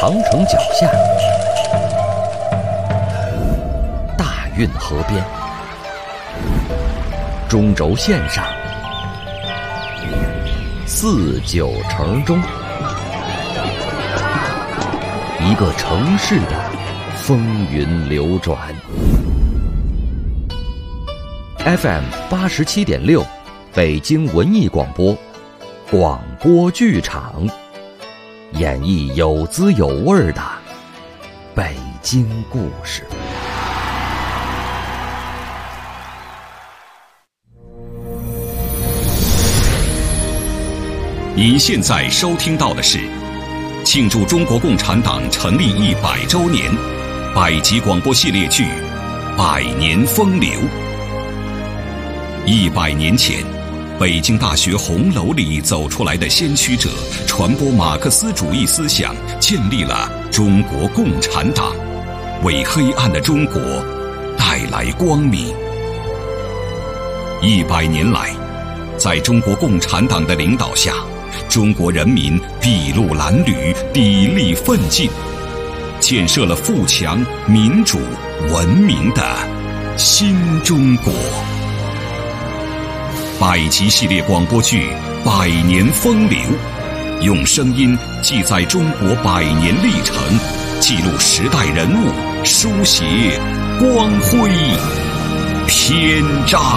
长城脚下，大运河边，中轴线上，四九城中，一个城市的风云流转。FM 87.6，北京文艺广播，广播剧场，演绎有滋有味的北京故事。 您现在收听到的是庆祝中国共产党成立100周年百集广播系列剧《百年风流》。100年前，北京大学红楼里走出来的先驱者，传播马克思主义思想，建立了中国共产党，为黑暗的中国带来光明。100年来，在中国共产党的领导下，中国人民筚路蓝缕，砥砺奋进，建设了富强、民主、文明的新中国。百集系列广播剧《百年风流》，用声音记载中国100年历程，记录时代人物，书写光辉篇章。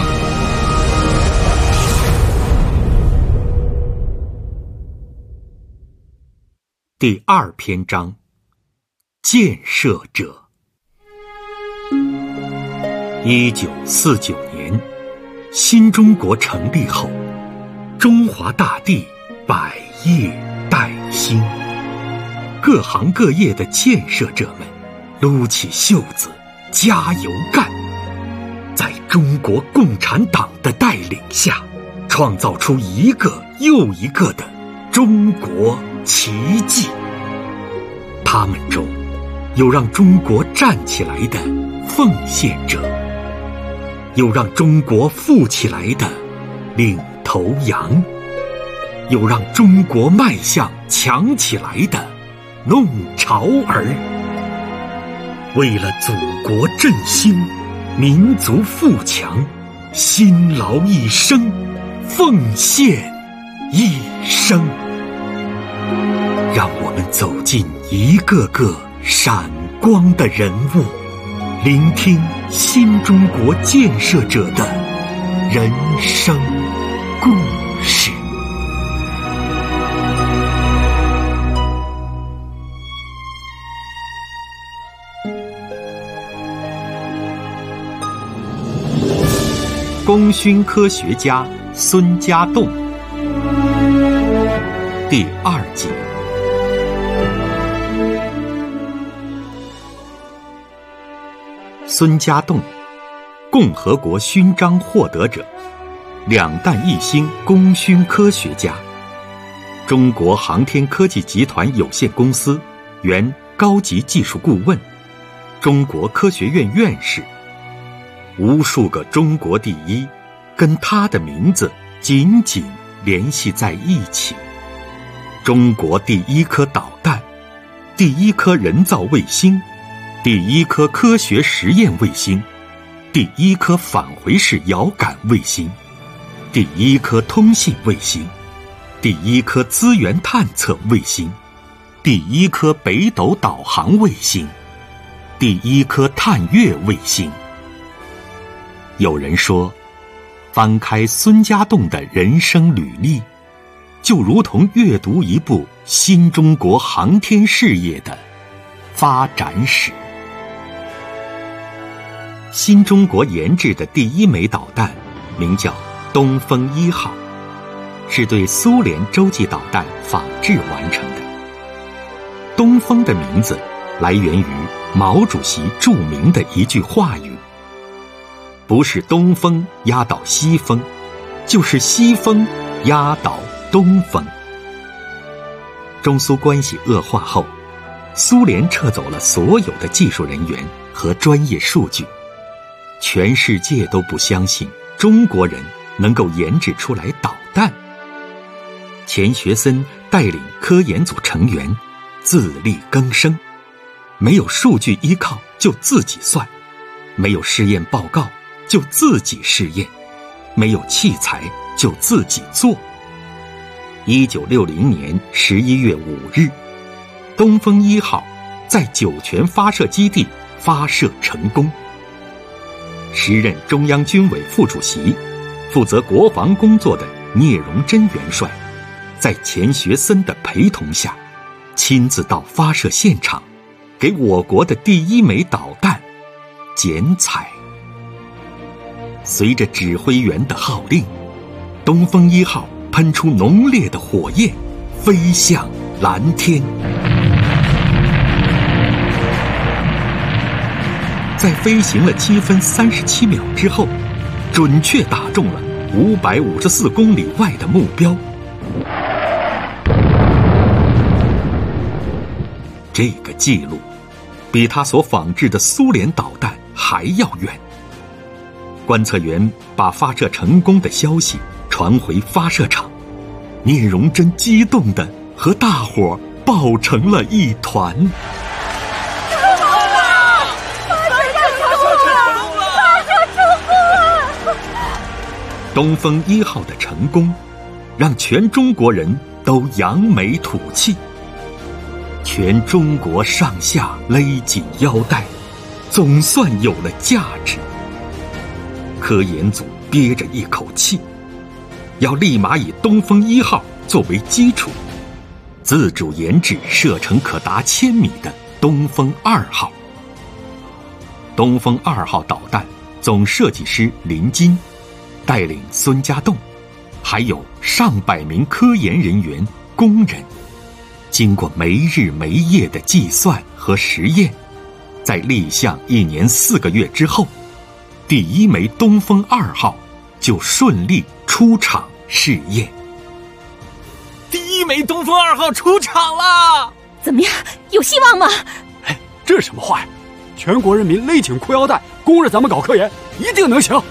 第2篇章，建设者。1949年，新中国成立后，中华大地百业待兴，各行各业的建设者们撸起袖子加油干，在中国共产党的带领下，创造出一个又一个的中国奇迹。他们中有让中国站起来的奉献者，有让中国富起来的领头羊，有让中国迈向强起来的弄潮儿。为了祖国振兴，民族富强，辛劳一生，奉献一生。让我们走进一个个闪光的人物，聆听新中国建设者的人生故事。功勋科学家孙家栋，第2集。孙家栋，共和国勋章获得者，2弹1星功勋科学家，中国航天科技集团有限公司原高级技术顾问，中国科学院院士。无数个中国第一跟他的名字紧紧联系在一起。中国第1颗导弹，第1颗人造卫星，第1颗科学实验卫星，第1颗返回式遥感卫星，第1颗通信卫星，第1颗资源探测卫星，第1颗北斗导航卫星，第1颗探月卫星。有人说，翻开孙家栋的人生履历，就如同阅读一部新中国航天事业的发展史。新中国研制的第1枚导弹名叫东风1号，是对苏联洲际导弹仿制完成的。东风的名字来源于毛主席著名的一句话语：不是东风压倒西风，就是西风压倒东风。中苏关系恶化后，苏联撤走了所有的技术人员和专业数据，全世界都不相信中国人能够研制出来导弹。钱学森带领科研组成员自力更生，没有数据依靠就自己算，没有试验报告就自己试验，没有器材就自己做。1960年11月5日，东风1号在酒泉发射基地发射成功。时任中央军委副主席、负责国防工作的聂荣臻元帅，在钱学森的陪同下，亲自到发射现场，给我国的第一枚导弹剪彩。随着指挥员的号令，东风1号喷出浓烈的火焰，飞向蓝天。在飞行了7分37秒之后，准确打中了554公里外的目标。这个记录比他所仿制的苏联导弹还要远。观测员把发射成功的消息传回发射场，聂荣臻激动地和大伙抱成了一团。东风1号的成功，让全中国人都扬眉吐气。全中国上下勒紧腰带，总算有了价值。科研组憋着一口气，要立马以东风1号作为基础，自主研制射程可达1000米的东风2号。东风2号导弹总设计师林金带领孙家栋，还有上百名科研人员、工人，经过没日没夜的计算和实验，在立项1年4个月之后，第一枚东风2号就顺利出厂试验。 第一枚东风2号出厂啦！ 怎么样，有希望吗？ 哎，这是什么话呀？全国人民勒紧裤腰带，供着咱们搞科研，一定能行。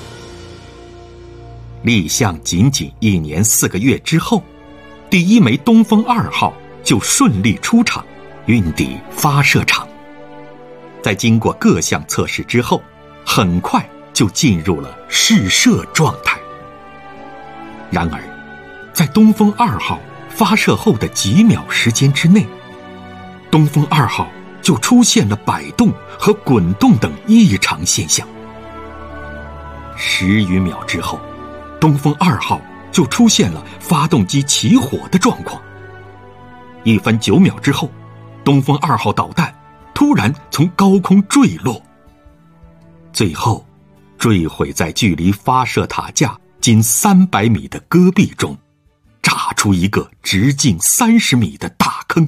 立项仅仅1年4个月之后，第一枚东风2号就顺利出厂，运抵发射场。在经过各项测试之后，很快就进入了试射状态。然而，在东风2号发射后的几秒时间之内，东风2号就出现了摆动和滚动等异常现象。10余秒之后，东风2号就出现了发动机起火的状况。1分9秒之后，东风2号导弹突然从高空坠落，最后坠毁在距离发射塔架仅300米的戈壁中，炸出一个直径30米的大坑。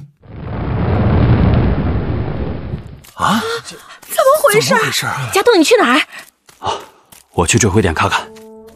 啊，怎么回事？家栋，你去哪儿？ 我去指挥点看看。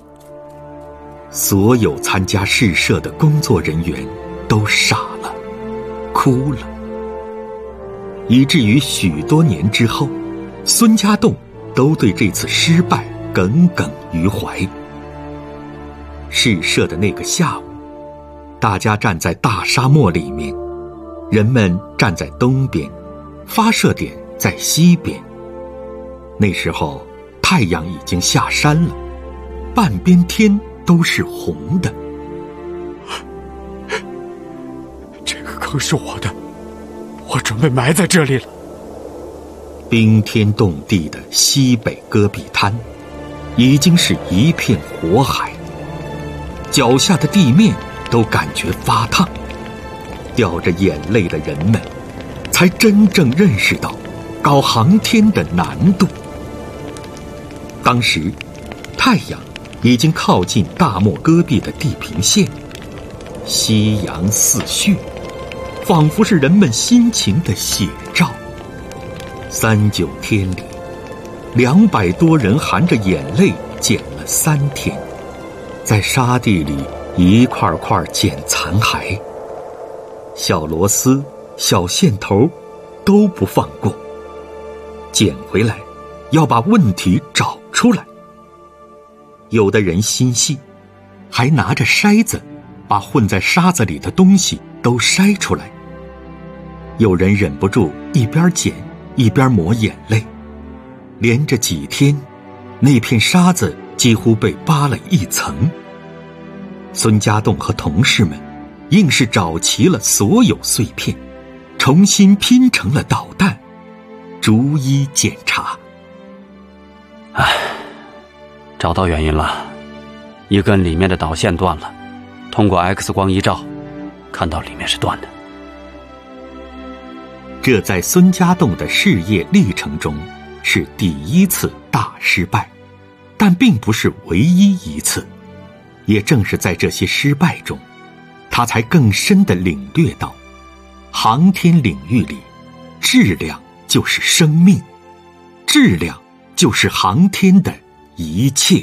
所有参加试射的工作人员都傻了，哭了，以至于许多年之后，孙家栋都对这次失败耿耿于怀。试射的那个下午，大家站在大沙漠里面，人们站在东边，发射点在西边。那时候太阳已经下山了，半边天都是红的。 这个坑是我的，我准备埋在这里了。 冰天冻地的西北戈壁滩已经是一片火海，脚下的地面都感觉发烫。掉着眼泪的人们才真正认识到搞航天的难度。当时太阳已经靠近大漠戈壁的地平线，夕阳似血，仿佛是人们心情的写照。39天里，200多人含着眼泪捡了3天，在沙地里一块块捡残骸，小螺丝、小线头都不放过，捡回来要把问题找出来。有的人心细，还拿着筛子把混在沙子里的东西都筛出来。 有人忍不住一边捡一边抹眼泪。连着几天，那片沙子几乎被扒了一层。孙家栋和同事们硬是找齐了所有碎片，重新拼成了导弹，逐一检查。 找到原因了，一根里面的导线断了，通过 X 光一照，看到里面是断的。 这在孙家栋的事业历程中是第一次大失败，但并不是唯一一次。也正是在这些失败中，他才更深地领略到，航天领域里，质量就是生命，质量就是航天的一切。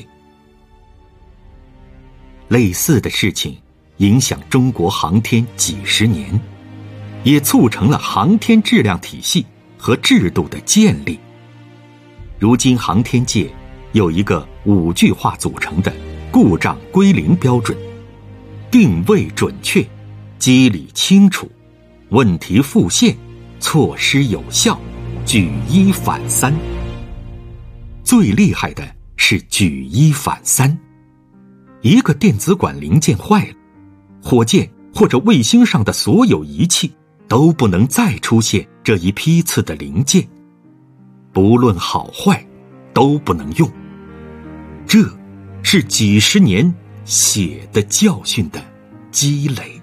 类似的事情影响中国航天几十年，也促成了航天质量体系和制度的建立。如今航天界有一个5句话组成的故障归零标准：定位准确，机理清楚，问题复现，措施有效，举一反三。最厉害的是举一反三。一个电子管零件坏了，火箭或者卫星上的所有仪器都不能再出现这一批次的零件，不论好坏都不能用。这是几十年血的教训的积累。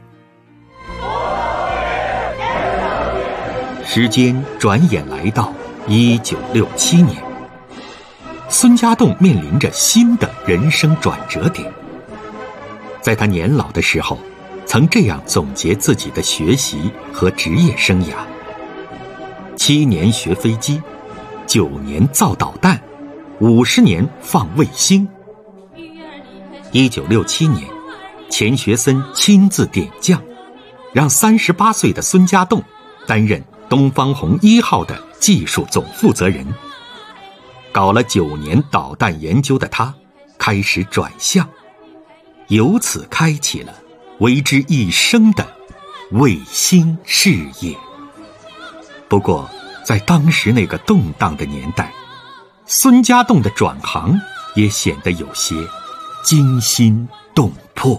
时间转眼来到1967年，孙家栋面临着新的人生转折点。在他年老的时候，曾这样总结自己的学习和职业生涯：7年学飞机，9年造导弹，50年放卫星。1967年，钱学森亲自点将，让38岁的孙家栋担任东方红1号的技术总负责人。搞了9年导弹研究的他开始转向，由此开启了为之一生的卫星事业。不过在当时那个动荡的年代，孙家栋的转行也显得有些惊心动魄。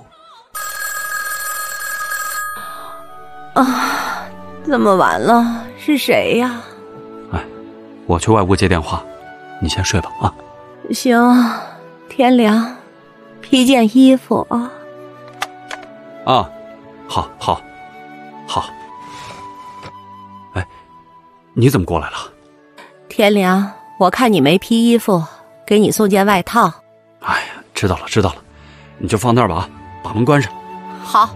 这么晚了，是谁呀？ 我去外屋接电话，你先睡吧啊。 行，天凉，披件衣服啊。 好。你怎么过来了？ 天凉，我看你没披衣服，给你送件外套。 知道了，你就放那儿吧，把门关上。 好。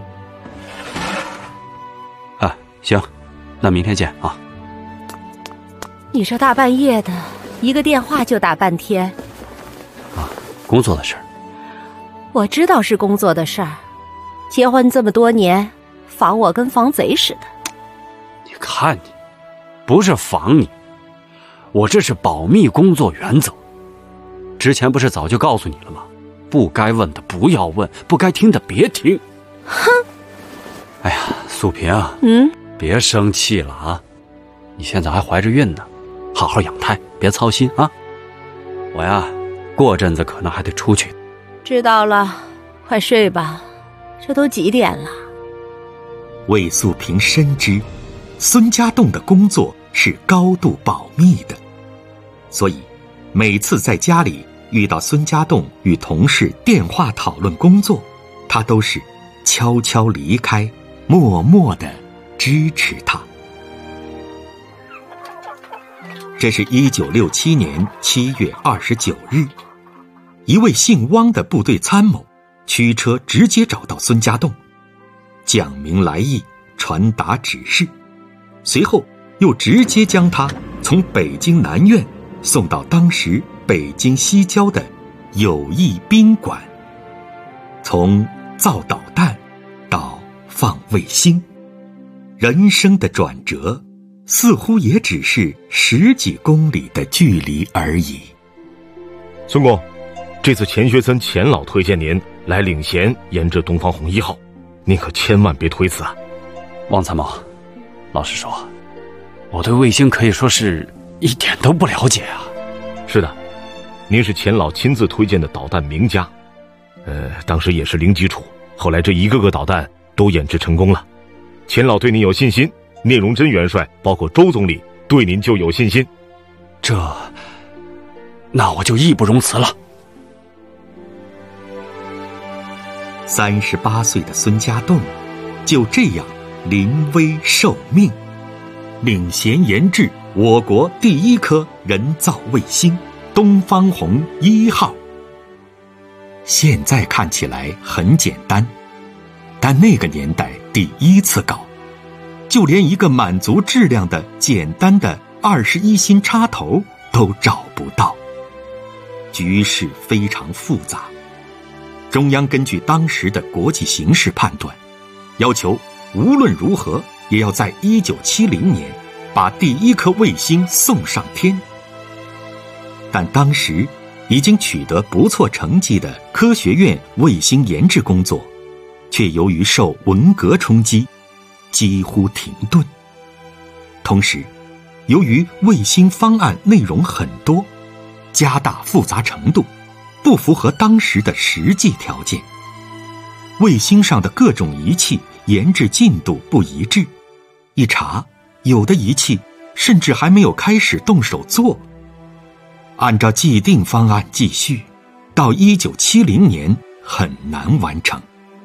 行，那明天见啊。 你这大半夜的，一个电话就打半天。 工作的事儿。 我知道是工作的事儿，结婚这么多年，防我跟防贼似的。 你看你，不是防你，我这是保密工作原则。之前不是早就告诉你了吗？不该问的不要问，不该听的别听。 哼！ 哎呀，素萍啊，别生气了啊！你现在还怀着孕呢，好好养胎，别操心啊。我呀，过阵子可能还得出去。 知道了，快睡吧，这都几点了？ 魏素萍深知，孙家栋的工作是高度保密的，所以每次在家里遇到孙家栋与同事电话讨论工作，他都是悄悄离开，默默地支持他。这是1967年7月29日，一位姓汪的部队参谋驱车直接找到孙家栋，讲明来意，传达指示，随后又直接将他从北京南苑送到当时北京西郊的友谊宾馆。从造导弹到放卫星，人生的转折似乎也只是10几公里的距离而已。 孙公，这次钱学森钱老推荐您来领衔研制东方红1号，您可千万别推辞啊。 汪参谋，老实说， 我对卫星可以说是一点都不了解啊。 是的，您是钱老亲自推荐的导弹名家，当时也是零基础，后来这一个个导弹都研制成功了。钱老对您有信心，聂荣臻元帅包括周总理对您就有信心。 那我就义不容辞了。 38岁的孙家栋就这样临危受命，领衔研制我国第一颗人造卫星东方红1号。现在看起来很简单，但那个年代第一次搞，就连一个满足质量的简单的21芯插头都找不到，局势非常复杂。中央根据当时的国际形势判断，要求无论如何也要在1970年把第一颗卫星送上天。但当时已经取得不错成绩的科学院卫星研制工作，却由于受文革冲击几乎停顿。同时，由于卫星方案内容很多，加大复杂程度，不符合当时的实际条件。卫星上的各种仪器研制进度不一致，一查，有的仪器甚至还没有开始动手做。按照既定方案继续，到1970年很难完成。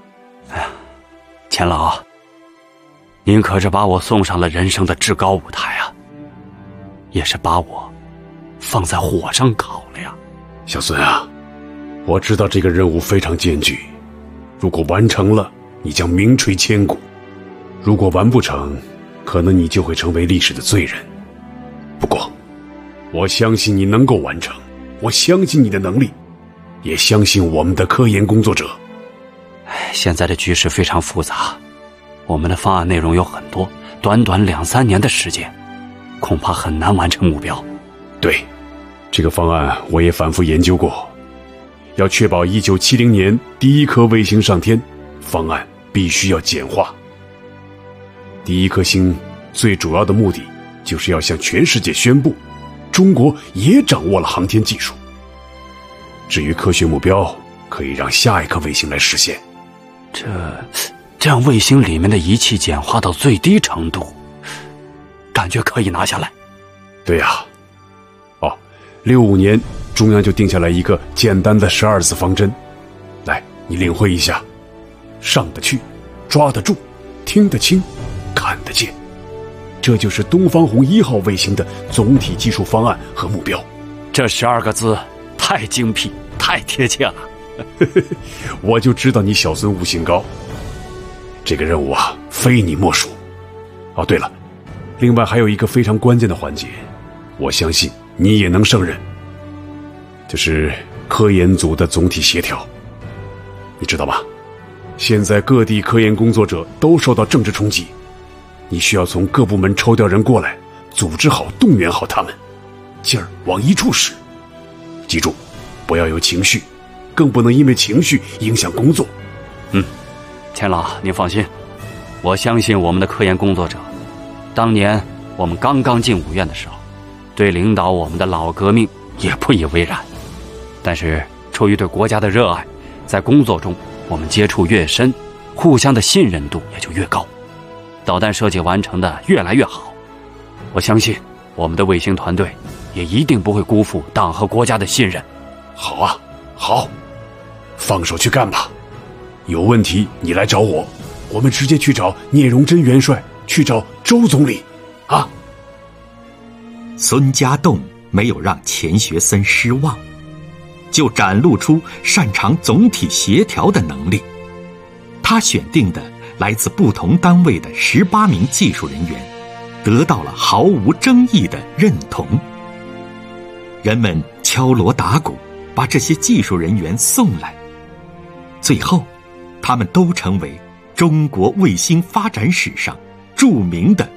钱老，您可是把我送上了人生的至高舞台啊，也是把我放在火上烤了呀。 小孙啊，我知道这个任务非常艰巨，如果完成了，你将名垂千古；如果完不成，可能你就会成为历史的罪人。不过，我相信你能够完成，我相信你的能力，也相信我们的科研工作者。 现在的局势非常复杂，我们的方案内容有很多，短短2-3年的时间，恐怕很难完成目标。 对，这个方案我也反复研究过。要确保1970年第一颗卫星上天，方案必须要简化。第一颗星最主要的目的就是要向全世界宣布，中国也掌握了航天技术。至于科学目标，可以让下一颗卫星来实现。 这样卫星里面的仪器简化到最低程度，感觉可以拿下来。 对呀。65年中央就定下来一个简单的12字方针，来，你领会一下：上得去，抓得住，听得清，看得见。这就是东方红1号卫星的总体技术方案和目标。 这12个字太精辟，太贴切了。 我就知道你小孙悟性高，这个任务啊，非你莫属。对了，另外还有一个非常关键的环节，我相信你也能胜任，就是科研组的总体协调。你知道吧？现在各地科研工作者都受到政治冲击，你需要从各部门抽调人过来，组织好，动员好他们，劲儿往一处使。记住，不要有情绪，更不能因为情绪影响工作。 钱老，您放心，我相信我们的科研工作者。当年我们刚刚进5院的时候，对领导我们的老革命也不以为然，但是出于对国家的热爱，在工作中我们接触越深，互相的信任度也就越高，导弹设计完成的越来越好。我相信我们的卫星团队也一定不会辜负党和国家的信任。 好啊，好，放手去干吧。有问题你来找我，我们直接去找聂荣臻元帅，去找周总理啊。 孙家栋没有让钱学森失望，就展露出擅长总体协调的能力。他选定的来自不同单位的18名技术人员，得到了毫无争议的认同。人们敲锣打鼓，把这些技术人员送来，最后他们都成为中国卫星发展史上著名的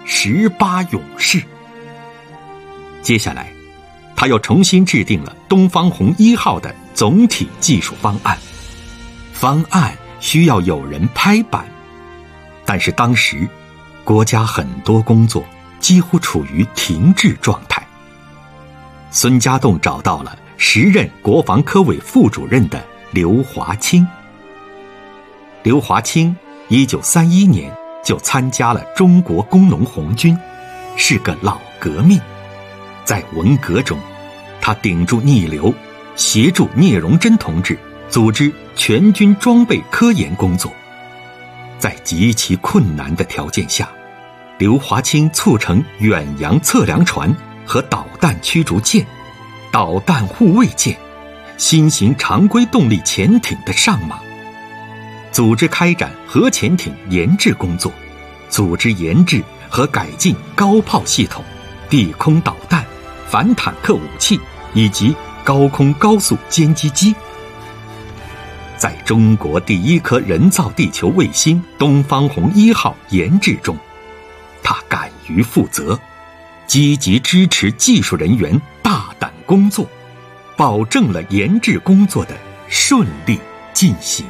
18勇士。接下来，他又重新制定了东方红1号的总体技术方案。方案需要有人拍板，但是当时国家很多工作几乎处于停滞状态。孙家栋找到了时任国防科委副主任的刘华清。刘华清1931年就参加了中国工农红军，是个老革命。在文革中，他顶住逆流，协助聂荣臻同志组织全军装备科研工作。在极其困难的条件下，刘华清促成远洋测量船和导弹驱逐舰、导弹护卫舰、新型常规动力潜艇的上马，组织开展核潜艇研制工作，组织研制和改进高炮系统、地空导弹、反坦克武器以及高空高速歼击机。在中国第一颗人造地球卫星东方红1号研制中，他敢于负责，积极支持技术人员大胆工作，保证了研制工作的顺利进行。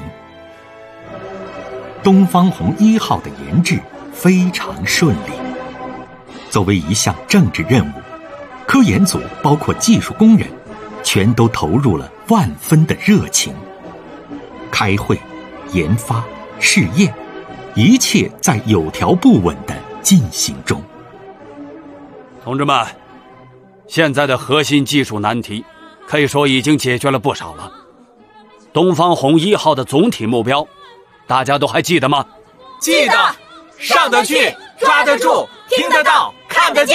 东方红1号的研制非常顺利。作为一项政治任务，科研组包括技术工人全都投入了万分的热情。开会、研发、试验，一切在有条不紊地进行中。 同志们，现在的核心技术难题可以说已经解决了不少了。东方红1号的总体目标大家都还记得吗？ 记得，上得去，抓得住，听得到，看得见。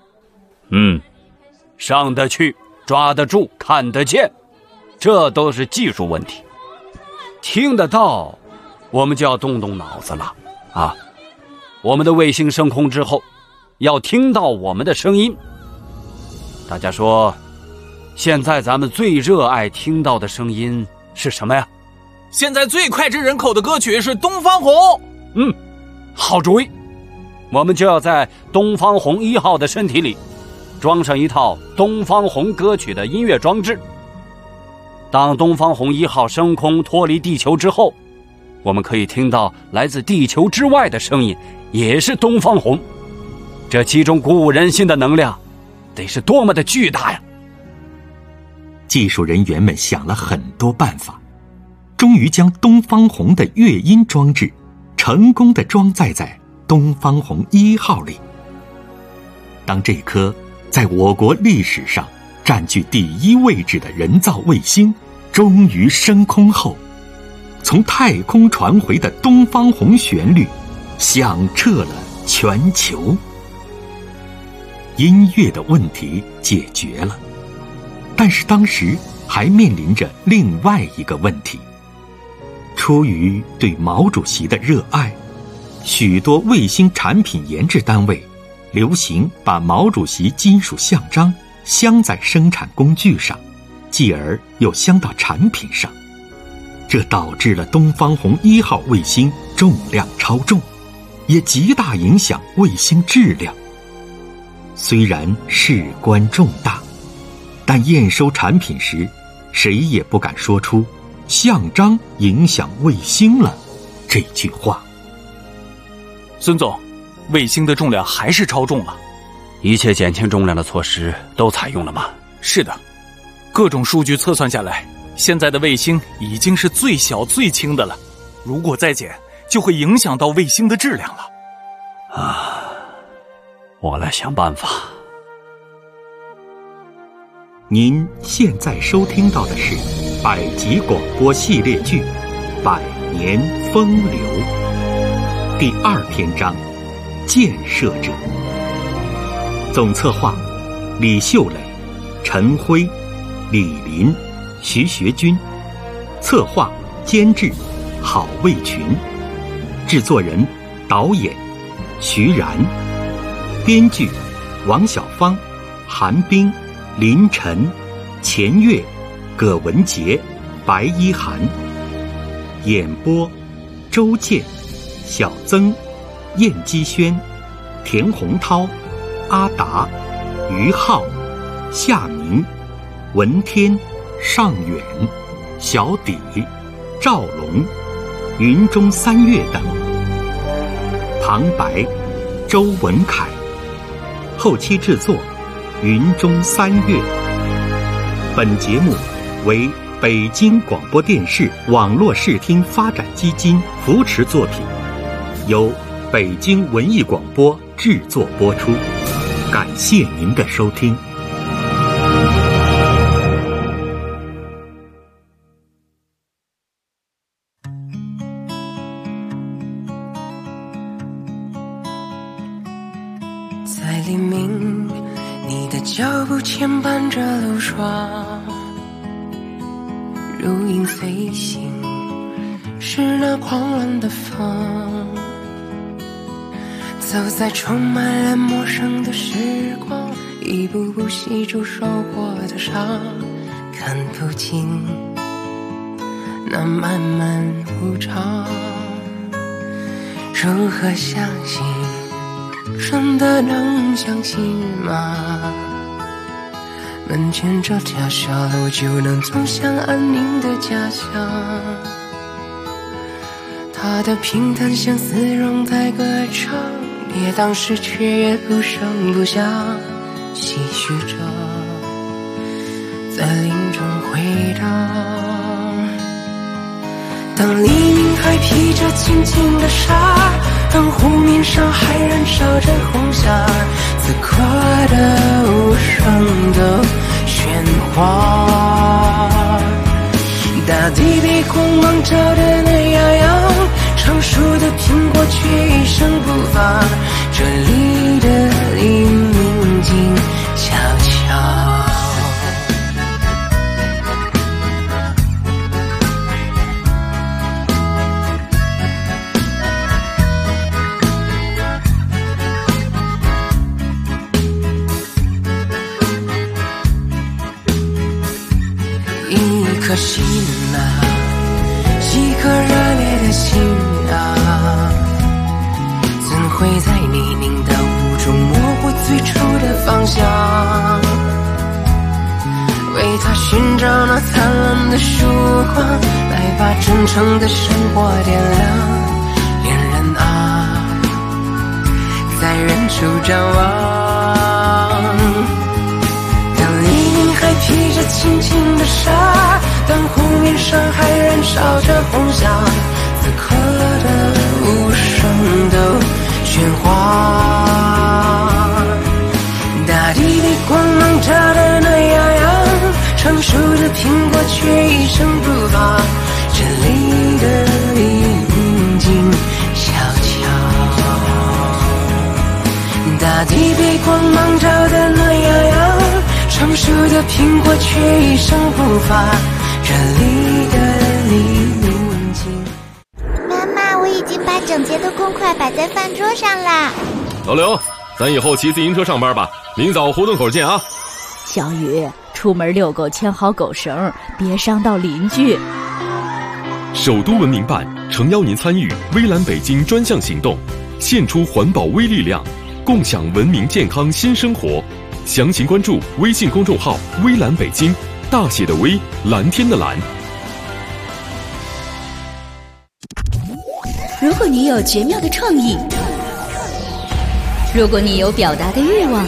上得去，抓得住，看得见，这都是技术问题。听得到，我们就要动动脑子了啊！我们的卫星升空之后，要听到我们的声音。大家说，现在咱们最热爱听到的声音是什么呀？ 现在最脍炙人口的歌曲是《东方红》。 好主意，我们就要在东方红1号的身体里装上一套东方红歌曲的音乐装置。当东方红1号升空脱离地球之后，我们可以听到来自地球之外的声音，也是东方红。这其中鼓舞人心的能量得是多么的巨大呀！ 技术人员们想了很多办法，终于将东方红的乐音装置成功地装载在东方红1号里。当这颗在我国历史上占据第1位置的人造卫星终于升空后，从太空传回的东方红旋律响彻了全球。音乐的问题解决了，但是当时还面临着另外一个问题。出于对毛主席的热爱，许多卫星产品研制单位流行把毛主席金属像章镶在生产工具上，继而又镶到产品上，这导致了东方红1号卫星重量超重，也极大影响卫星质量。虽然事关重大，但验收产品时，谁也不敢说出像章影响卫星了这句话。 孙总，卫星的重量还是超重了。 一切减轻重量的措施都采用了吗？ 是的，各种数据测算下来，现在的卫星已经是最小最轻的了，如果再减，就会影响到卫星的质量了。 我来想办法。 您现在收听到的是百集广播系列剧《百年风流》第2篇章《建设者》，总策划李秀磊、陈辉、李林、徐学军，策划监制郝卫群，制作人导演徐然，编剧王小芳、韩冰、林晨、钱月、葛文杰、白一涵，演播周健、小曾、燕基轩、田洪涛、阿达、于浩、夏明、文天、尚远、小底、赵龙、云中三月等，旁白周文凯， 后期制作云中三月。本节目为北京广播电视网络视听发展基金扶持作品，由北京文艺广播制作播出。感谢您的收听。 在黎明，你的脚步牵绊着路霜，如影随形，是那狂乱的风，走在充满了陌生的时光，一步步细数受过的伤，看不尽那漫漫无常。如何相信，真的能相信吗？门前这条小路就能走向安宁的家乡，它的平淡像丝绒在歌唱，跌宕时却也不声不响，唏嘘着在林中回荡。当黎明还披着轻轻的纱，当湖面上还燃烧着红霞，此刻的无声的喧哗，大地被光芒照得暖洋洋，成熟的苹果却一声不发，这里的黎明静悄悄。一颗心啊，一颗热烈的心啊，怎会在泥泞的雾中模糊最初的方向？为他寻找那灿烂的曙光，来把真诚的生活点亮。恋人啊，在远处张望，当黎明还披着轻轻的纱，当湖面上还燃烧着红霞，此刻的无声的喧哗，大地被光芒照得暖洋洋，成熟的苹果却一声不发，这里的黎明静悄悄，大地被光芒照得暖洋洋，成熟的苹果却一声不发，这里的黎明静。 妈妈，我已经把整洁的公筷摆在饭桌上啦。 老刘，咱以后骑自行车上班吧，明早胡同口见啊。 小雨，出门遛狗牵好狗绳，别伤到邻居。 首都文明办诚邀您参与微蓝北京专项行动，献出环保微力量，共享文明健康新生活。详情关注微信公众号微蓝北京，大写的微，蓝天的蓝。 如果你有绝妙的创意，如果你有表达的欲望，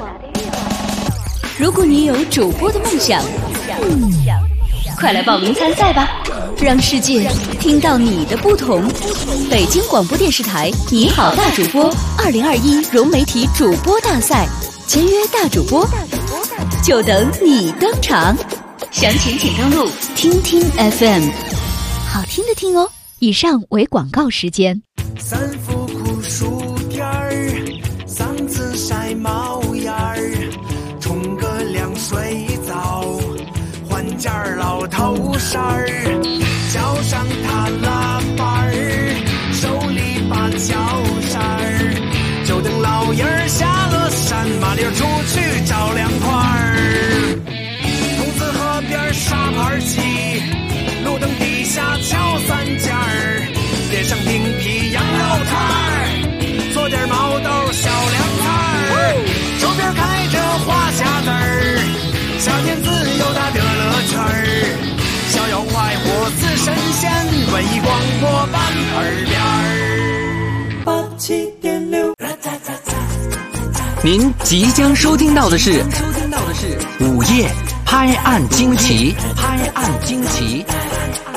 如果你有主播的梦想，快来报名参赛吧，让世界听到你的不同。北京广播电视台你好大主播2021融媒体主播大赛，签约大主播，就等你登场。详情请登录听听 FM， 好听的听哦。以上为广告时间。 三伏酷暑天儿，嗓子晒冒烟儿，冲个凉水澡，换件老头衫儿，脚上踏拉板儿，手里把小扇儿，就等老爷儿下了山，麻溜出去找凉快儿。筒子河边沙盘棋，路灯底下敲三件儿，脸上顶皮羊肉串儿，做点毛豆小凉菜儿，周边开着花匣子儿，夏天自由的乐乐圈儿，逍遥快活似神仙，文艺广播办耳边儿。87.6 您即将收听到的是午夜拍案惊奇。